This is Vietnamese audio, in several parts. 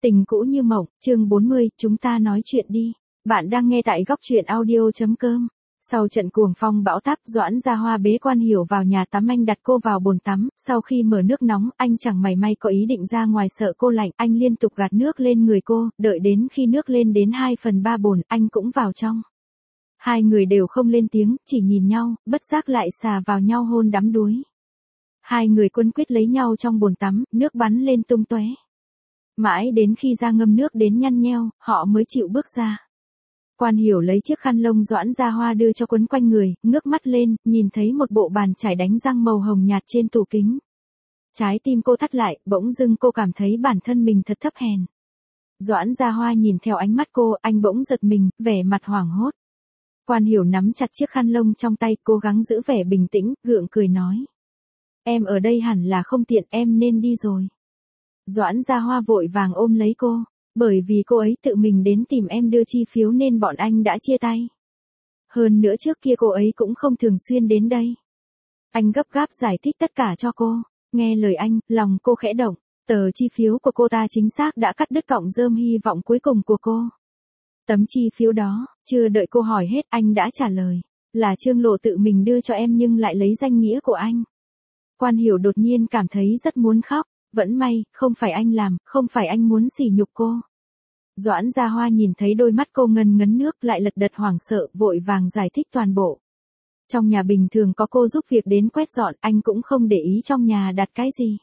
Tình cũ như mộng, chương 40, chúng ta nói chuyện đi. Bạn đang nghe tại góc truyện audio.com. Sau trận cuồng phong bão táp, Doãn Gia Hoa bế Quan Hiểu vào nhà tắm, anh đặt cô vào bồn tắm, sau khi mở nước nóng, anh chẳng mảy may có ý định ra ngoài sợ cô lạnh, anh liên tục gạt nước lên người cô, đợi đến khi nước lên đến 2/3 bồn, anh cũng vào trong. Hai người đều không lên tiếng, chỉ nhìn nhau, bất giác lại xà vào nhau hôn đắm đuối. Hai người quấn quýt lấy nhau trong bồn tắm, nước bắn lên tung tóe. Mãi đến khi ra ngâm nước đến nhăn nheo, họ mới chịu bước ra. Quan Hiểu lấy chiếc khăn lông Doãn Gia Hoa đưa cho quấn quanh người, ngước mắt lên, nhìn thấy một bộ bàn chải đánh răng màu hồng nhạt trên tủ kính. Trái tim cô thắt lại, bỗng dưng cô cảm thấy bản thân mình thật thấp hèn. Doãn Gia Hoa nhìn theo ánh mắt cô, anh bỗng giật mình, vẻ mặt hoảng hốt. Quan Hiểu nắm chặt chiếc khăn lông trong tay, cố gắng giữ vẻ bình tĩnh, gượng cười nói. Em ở đây hẳn là không tiện, em nên đi rồi. Doãn Gia Hoa vội vàng ôm lấy cô, bởi vì cô ấy tự mình đến tìm em đưa chi phiếu nên bọn anh đã chia tay. Hơn nữa trước kia cô ấy cũng không thường xuyên đến đây. Anh gấp gáp giải thích tất cả cho cô, nghe lời anh, lòng cô khẽ động, tờ chi phiếu của cô ta chính xác đã cắt đứt cọng rơm hy vọng cuối cùng của cô. Tấm chi phiếu đó, chưa đợi cô hỏi hết anh đã trả lời, là Trương Lộ tự mình đưa cho em nhưng lại lấy danh nghĩa của anh. Quan Hiểu đột nhiên cảm thấy rất muốn khóc. Vẫn may, không phải anh làm, không phải anh muốn sỉ nhục cô. Doãn Gia Hoa nhìn thấy đôi mắt cô ngần ngấn nước lại lật đật hoảng sợ, vội vàng giải thích toàn bộ. Trong nhà bình thường có cô giúp việc đến quét dọn, anh cũng không để ý trong nhà đặt cái gì.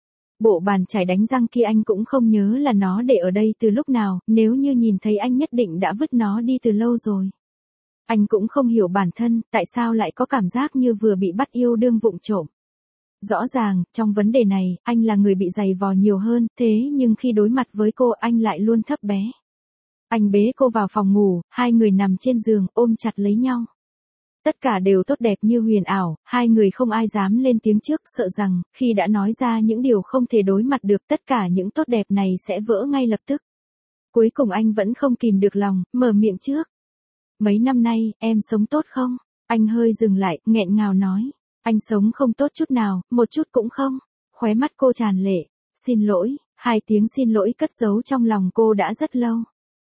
Bộ bàn chải đánh răng kia anh cũng không nhớ là nó để ở đây từ lúc nào, nếu như nhìn thấy anh nhất định đã vứt nó đi từ lâu rồi. Anh cũng không hiểu bản thân, tại sao lại có cảm giác như vừa bị bắt yêu đương vụng trộm. Rõ ràng, trong vấn đề này, anh là người bị giày vò nhiều hơn, thế nhưng khi đối mặt với cô anh lại luôn thấp bé. Anh bế cô vào phòng ngủ, hai người nằm trên giường, ôm chặt lấy nhau. Tất cả đều tốt đẹp như huyền ảo, hai người không ai dám lên tiếng trước, sợ rằng, khi đã nói ra những điều không thể đối mặt được, tất cả những tốt đẹp này sẽ vỡ ngay lập tức. Cuối cùng anh vẫn không kìm được lòng, mở miệng trước. Mấy năm nay, em sống tốt không? Anh hơi dừng lại, nghẹn ngào nói. Anh sống không tốt chút nào, một chút cũng không. Khóe mắt cô tràn lệ. Xin lỗi, hai tiếng xin lỗi cất giấu trong lòng cô đã rất lâu.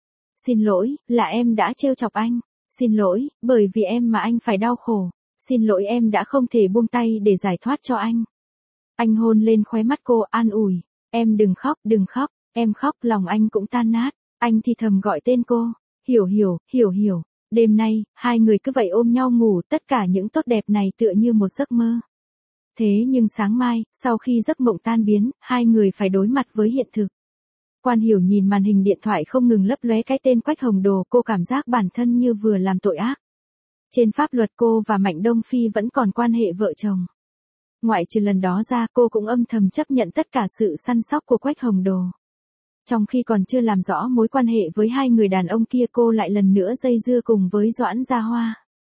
Xin lỗi, là em đã trêu chọc anh. Xin lỗi, bởi vì em mà anh phải đau khổ. Xin lỗi em đã không thể buông tay để giải thoát cho anh. Anh hôn lên khóe mắt cô an ủi. Em đừng khóc, đừng khóc. Em khóc lòng anh cũng tan nát. Anh thì thầm gọi tên cô. Hiểu hiểu, hiểu hiểu. Đêm nay, hai người cứ vậy ôm nhau ngủ, tất cả những tốt đẹp này tựa như một giấc mơ. Thế nhưng sáng mai, sau khi giấc mộng tan biến, hai người phải đối mặt với hiện thực. Quan Hiểu nhìn màn hình điện thoại không ngừng lấp lóe cái tên Quách Hồng Đồ, cô cảm giác bản thân như vừa làm tội ác. Trên pháp luật cô và Mạnh Đông Phi vẫn còn quan hệ vợ chồng. Ngoại trừ lần đó ra, cô cũng âm thầm chấp nhận tất cả sự săn sóc của Quách Hồng Đồ. Trong khi còn chưa làm rõ mối quan hệ với hai người đàn ông kia, cô lại lần nữa dây dưa cùng với Doãn Gia Hoa.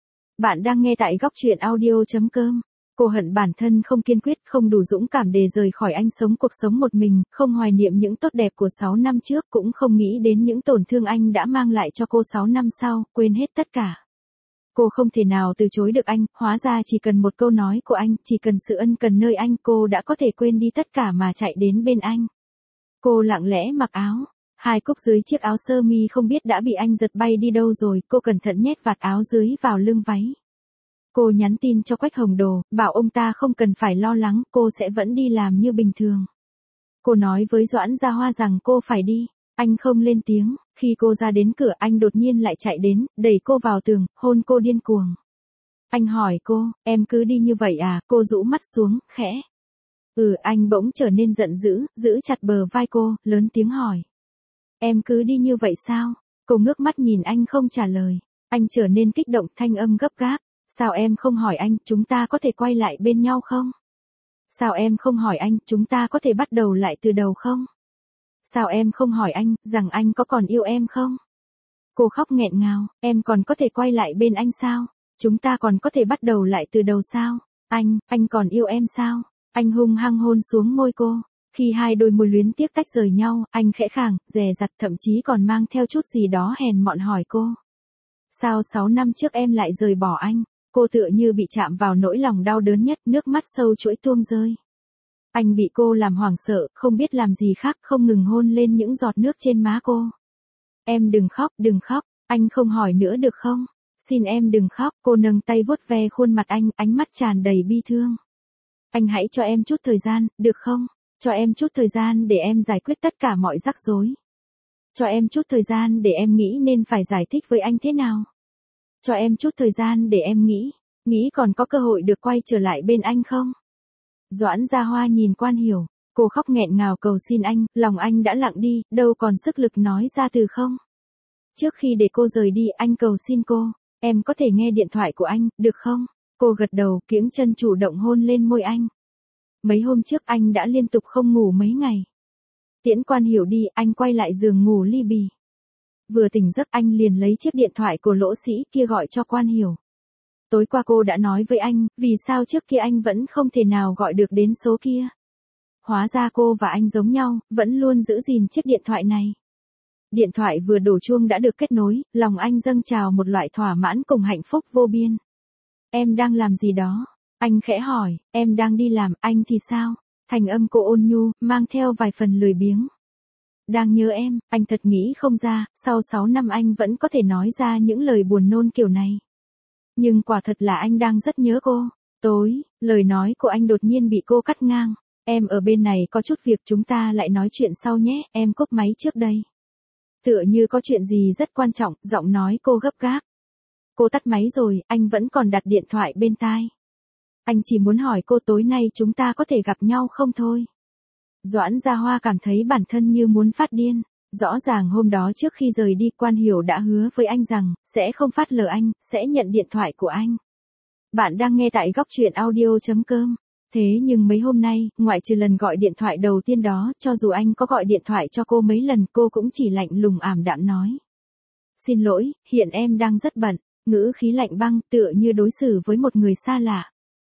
Bạn đang nghe tại góc truyện audio.com. Cô hận bản thân không kiên quyết, không đủ dũng cảm để rời khỏi anh sống cuộc sống một mình, không hoài niệm những tốt đẹp của 6 năm trước, cũng không nghĩ đến những tổn thương anh đã mang lại cho cô 6 năm sau, quên hết tất cả. Cô không thể nào từ chối được anh, hóa ra chỉ cần một câu nói của anh, chỉ cần sự ân cần nơi anh, cô đã có thể quên đi tất cả mà chạy đến bên anh. Cô lặng lẽ mặc áo, hai cúc dưới chiếc áo sơ mi không biết đã bị anh giật bay đi đâu rồi, cô cẩn thận nhét vạt áo dưới vào lưng váy. Cô nhắn tin cho Quách Hồng Đồ, bảo ông ta không cần phải lo lắng, cô sẽ vẫn đi làm như bình thường. Cô nói với Doãn Gia Hoa rằng cô phải đi, anh không lên tiếng, khi cô ra đến cửa anh đột nhiên lại chạy đến, đẩy cô vào tường, hôn cô điên cuồng. Anh hỏi cô, em cứ đi như vậy à, cô rũ mắt xuống, khẽ. Anh bỗng trở nên giận dữ, giữ chặt bờ vai cô, lớn tiếng hỏi. Em cứ đi như vậy sao? Cô ngước mắt nhìn anh không trả lời. Anh trở nên kích động, thanh âm gấp gáp. Sao em không hỏi anh, chúng ta có thể quay lại bên nhau không? Sao em không hỏi anh, chúng ta có thể bắt đầu lại từ đầu không? Sao em không hỏi anh, rằng anh có còn yêu em không? Cô khóc nghẹn ngào, em còn có thể quay lại bên anh sao? Chúng ta còn có thể bắt đầu lại từ đầu sao? Anh còn yêu em sao? Anh hung hăng hôn xuống môi cô. Khi hai đôi môi luyến tiếc tách rời nhau, anh khẽ khàng, dè dặt, thậm chí còn mang theo chút gì đó hèn mọn hỏi cô. Sao 6 năm trước em lại rời bỏ anh? Cô tựa như bị chạm vào nỗi lòng đau đớn nhất, nước mắt sâu chuỗi tuôn rơi. Anh bị cô làm hoảng sợ, không biết làm gì khác, không ngừng hôn lên những giọt nước trên má cô. Em đừng khóc, anh không hỏi nữa được không? Xin em đừng khóc, cô nâng tay vuốt ve khuôn mặt anh, ánh mắt tràn đầy bi thương. Anh hãy cho em chút thời gian, được không? Cho em chút thời gian để em giải quyết tất cả mọi rắc rối. Cho em chút thời gian để em nghĩ nên phải giải thích với anh thế nào. Cho em chút thời gian để em nghĩ còn có cơ hội được quay trở lại bên anh không? Doãn Gia Hoa nhìn Quan Hiểu, cô khóc nghẹn ngào cầu xin anh, lòng anh đã lặng đi, đâu còn sức lực nói ra từ không? Trước khi để cô rời đi, anh cầu xin cô, em có thể nghe điện thoại của anh, được không? Cô gật đầu, kiễng chân chủ động hôn lên môi anh. Mấy hôm trước anh đã liên tục không ngủ mấy ngày. Tiễn Quan Hiểu đi, anh quay lại giường ngủ li bì. Vừa tỉnh giấc anh liền lấy chiếc điện thoại của lỗ sĩ kia gọi cho Quan Hiểu. Tối qua cô đã nói với anh, vì sao trước kia anh vẫn không thể nào gọi được đến số kia. Hóa ra cô và anh giống nhau, vẫn luôn giữ gìn chiếc điện thoại này. Điện thoại vừa đổ chuông đã được kết nối, lòng anh dâng trào một loại thỏa mãn cùng hạnh phúc vô biên. Em đang làm gì đó? Anh khẽ hỏi, em đang đi làm, anh thì sao? Thành âm cô ôn nhu, mang theo vài phần lười biếng. Đang nhớ em, anh thật nghĩ không ra, sau 6 năm anh vẫn có thể nói ra những lời buồn nôn kiểu này. Nhưng quả thật là anh đang rất nhớ cô. Tối, lời nói của anh đột nhiên bị cô cắt ngang. Em ở bên này có chút việc, chúng ta lại nói chuyện sau nhé, em cúp máy trước đây. Tựa như có chuyện gì rất quan trọng, giọng nói cô gấp gáp. Cô tắt máy rồi, anh vẫn còn đặt điện thoại bên tai. Anh chỉ muốn hỏi cô tối nay chúng ta có thể gặp nhau không thôi. Doãn Gia Hoa cảm thấy bản thân như muốn phát điên. Rõ ràng hôm đó trước khi rời đi, Quan Hiểu đã hứa với anh rằng, sẽ không phớt lờ anh, sẽ nhận điện thoại của anh. Bạn đang nghe tại góc truyện audio.com. Thế nhưng mấy hôm nay, ngoại trừ lần gọi điện thoại đầu tiên đó, cho dù anh có gọi điện thoại cho cô mấy lần, cô cũng chỉ lạnh lùng ảm đạm nói. Xin lỗi, hiện em đang rất bận, ngữ khí lạnh băng tựa như đối xử với một người xa lạ.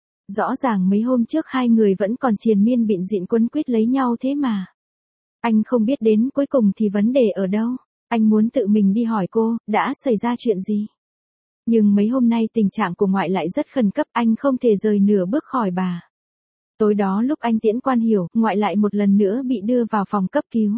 Rõ ràng mấy hôm trước hai người vẫn còn triền miên bịn dịn quấn quýt lấy nhau thế mà. Anh không biết đến cuối cùng thì vấn đề ở đâu. Anh muốn tự mình đi hỏi cô, đã xảy ra chuyện gì. Nhưng mấy hôm nay tình trạng của ngoại lại rất khẩn cấp, anh không thể rời nửa bước khỏi bà. Tối đó lúc anh tiễn Quan Hiểu, ngoại lại một lần nữa bị đưa vào phòng cấp cứu.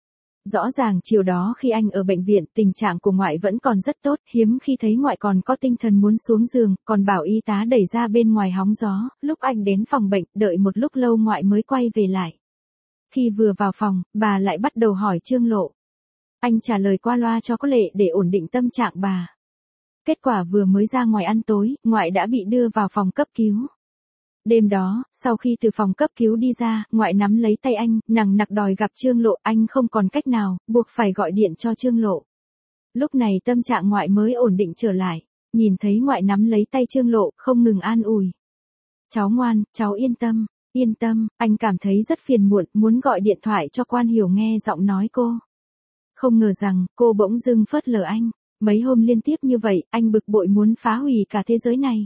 Rõ ràng chiều đó khi anh ở bệnh viện, tình trạng của ngoại vẫn còn rất tốt, hiếm khi thấy ngoại còn có tinh thần muốn xuống giường, còn bảo y tá đẩy ra bên ngoài hóng gió. Lúc anh đến phòng bệnh, đợi một lúc lâu ngoại mới quay về lại. Khi vừa vào phòng, bà lại bắt đầu hỏi Trương Lộ. Anh trả lời qua loa cho có lệ để ổn định tâm trạng bà. Kết quả vừa mới ra ngoài ăn tối, ngoại đã bị đưa vào phòng cấp cứu. Đêm đó, sau khi từ phòng cấp cứu đi ra, ngoại nắm lấy tay anh, nằng nặc đòi gặp Trương Lộ, anh không còn cách nào, buộc phải gọi điện cho Trương Lộ. Lúc này tâm trạng ngoại mới ổn định trở lại, nhìn thấy ngoại nắm lấy tay Trương Lộ, không ngừng an ủi. Cháu ngoan, cháu yên tâm, anh cảm thấy rất phiền muộn, muốn gọi điện thoại cho Quan Hiểu nghe giọng nói cô. Không ngờ rằng, cô bỗng dưng phớt lờ anh, mấy hôm liên tiếp như vậy, anh bực bội muốn phá hủy cả thế giới này.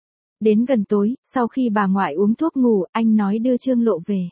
Đến gần tối, sau khi bà ngoại uống thuốc ngủ, anh nói đưa Trương Lộ về.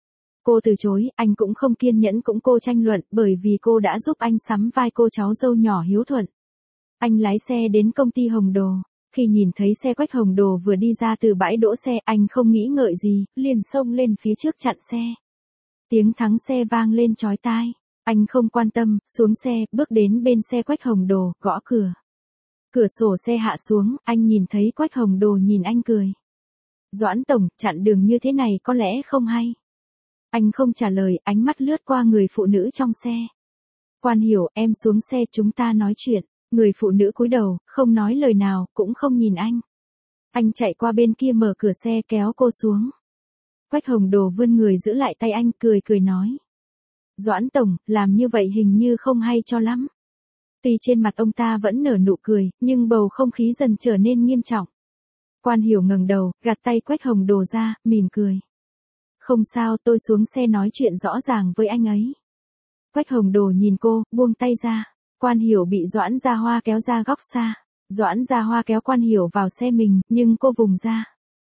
Cô từ chối, anh cũng không kiên nhẫn cũng cô tranh luận, bởi vì cô đã giúp anh sắm vai cô cháu dâu nhỏ hiếu thuận. Anh lái xe đến công ty Hồng Đồ. Khi nhìn thấy xe Quách Hồng Đồ vừa đi ra từ bãi đỗ xe, anh không nghĩ ngợi gì, liền xông lên phía trước chặn xe. Tiếng thắng xe vang lên chói tai. Anh không quan tâm, xuống xe, bước đến bên xe Quách Hồng Đồ, gõ cửa. Cửa sổ xe hạ xuống, anh nhìn thấy Quách Hồng Đồ nhìn anh cười. Doãn tổng, chặn đường như thế này có lẽ không hay. Anh không trả lời, ánh mắt lướt qua người phụ nữ trong xe. Quan Hiểu, em xuống xe chúng ta nói chuyện. Người phụ nữ cúi đầu, không nói lời nào, cũng không nhìn anh. Anh chạy qua bên kia mở cửa xe kéo cô xuống. Quách Hồng Đồ vươn người giữ lại tay anh, cười nói. Doãn tổng, làm như vậy hình như không hay cho lắm. Tuy trên mặt ông ta vẫn nở nụ cười, nhưng bầu không khí dần trở nên nghiêm trọng. Quan Hiểu ngẩng đầu, gạt tay Quách Hồng Đồ ra, mỉm cười. Không sao, tôi xuống xe nói chuyện rõ ràng với anh ấy. Quách Hồng Đồ nhìn cô, buông tay ra. Quan Hiểu bị Doãn Gia Hoa kéo ra góc xa. Doãn Gia Hoa kéo Quan Hiểu vào xe mình, nhưng cô vùng ra.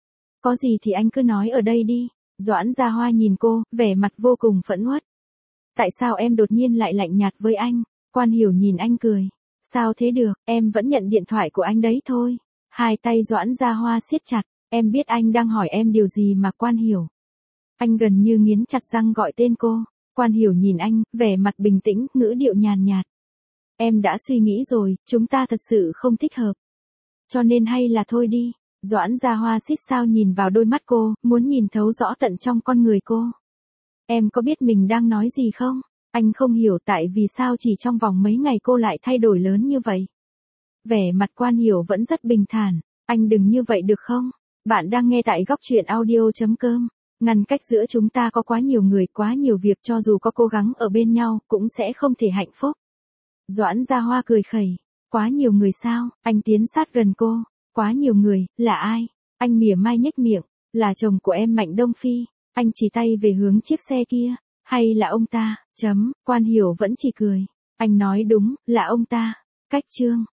Có gì thì anh cứ nói ở đây đi. Doãn Gia Hoa nhìn cô, vẻ mặt vô cùng phẫn uất. Tại sao em đột nhiên lại lạnh nhạt với anh? Quan Hiểu nhìn anh cười. Sao thế được, em vẫn nhận điện thoại của anh đấy thôi. Hai tay Doãn Gia Hoa siết chặt. Em biết anh đang hỏi em điều gì mà Quan Hiểu. Anh gần như nghiến chặt răng gọi tên cô. Quan Hiểu nhìn anh, vẻ mặt bình tĩnh, ngữ điệu nhàn nhạt. Em đã suy nghĩ rồi, chúng ta thật sự không thích hợp. Cho nên hay là thôi đi. Doãn Gia Hoa xít sao nhìn vào đôi mắt cô, muốn nhìn thấu rõ tận trong con người cô. Em có biết mình đang nói gì không? Anh không hiểu tại vì sao chỉ trong vòng mấy ngày cô lại thay đổi lớn như vậy. Vẻ mặt Quan Hiểu vẫn rất bình thản. Anh đừng như vậy được không? Bạn đang nghe tại góc truyện audio.com. Ngăn cách giữa chúng ta có quá nhiều người, quá nhiều việc, cho dù có cố gắng ở bên nhau, cũng sẽ không thể hạnh phúc. Doãn Gia Hoa cười khẩy. Quá nhiều người sao? Anh tiến sát gần cô. Quá nhiều người, là ai? Anh mỉa mai nhếch miệng. Là chồng của em Mạnh Đông Phi. Anh chỉ tay về hướng chiếc xe kia. Hay là ông ta? Quan Hiểu vẫn chỉ cười. Anh nói đúng, là ông ta. Cách chương.